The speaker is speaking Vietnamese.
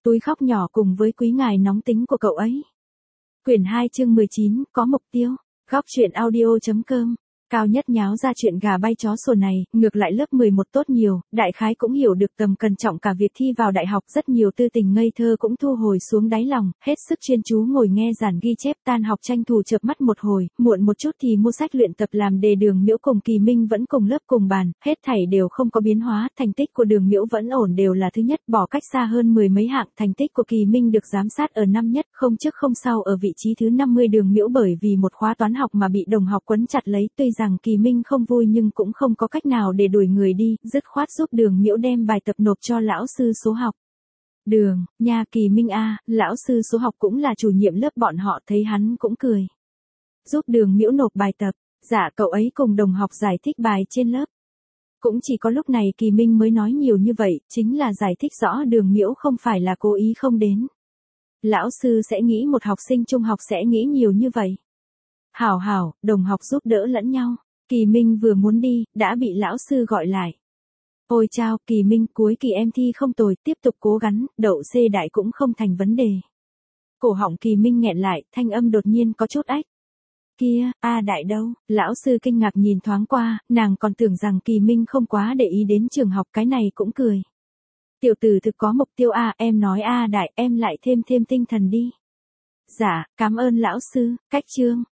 túi khóc nhỏ cùng với quý ngài nóng tính của cậu ấy. Quyển 2 chương 19, có mục tiêu. Góc truyện audio.com. Cao Nhất nháo ra chuyện gà bay chó sủa này, ngược lại lớp 11 tốt nhiều, đại khái cũng hiểu được tầm cẩn trọng cả việc thi vào đại học, rất nhiều tư tình ngây thơ cũng thu hồi xuống đáy lòng, hết sức chuyên chú ngồi nghe giảng ghi chép, tan học tranh thủ chợp mắt một hồi, muộn một chút thì mua sách luyện tập làm đề. Đường Miễu cùng Kỳ Minh vẫn cùng lớp cùng bàn, hết thảy đều không có biến hóa, thành tích của Đường Miễu vẫn ổn đều là thứ nhất, bỏ cách xa hơn 10 mấy hạng, thành tích của Kỳ Minh được giám sát ở năm nhất, không trước không sau ở vị trí thứ 50. Đường Miễu bởi vì một khóa toán học mà bị đồng học quấn chặt lấy, tuy rằng Kỳ Minh không vui nhưng cũng không có cách nào để đuổi người đi, dứt khoát giúp Đường Miễu đem bài tập nộp cho lão sư số học. Đường, nha Kỳ Minh a, lão sư số học cũng là chủ nhiệm lớp bọn họ, thấy hắn cũng cười. Giúp Đường Miễu nộp bài tập, dạ cậu ấy cùng đồng học giải thích bài trên lớp. Cũng chỉ có lúc này Kỳ Minh mới nói nhiều như vậy, chính là giải thích rõ Đường Miễu không phải là cố ý không đến. Lão sư sẽ nghĩ một học sinh trung học sẽ nghĩ nhiều như vậy. Hảo hảo, đồng học giúp đỡ lẫn nhau. Kỳ Minh vừa muốn đi, đã bị lão sư gọi lại. Ôi chao, Kỳ Minh, cuối kỳ em thi không tồi, tiếp tục cố gắng, đậu C đại cũng không thành vấn đề. Cổ họng Kỳ Minh nghẹn lại, thanh âm đột nhiên có chút ách. Kia, A đại đâu? Lão sư kinh ngạc nhìn thoáng qua, nàng còn tưởng rằng Kỳ Minh không quá để ý đến trường học, cái này cũng cười. Tiểu tử thực có mục tiêu A, em nói A đại, em lại thêm tinh thần đi. Dạ, cảm ơn lão sư, cách chương.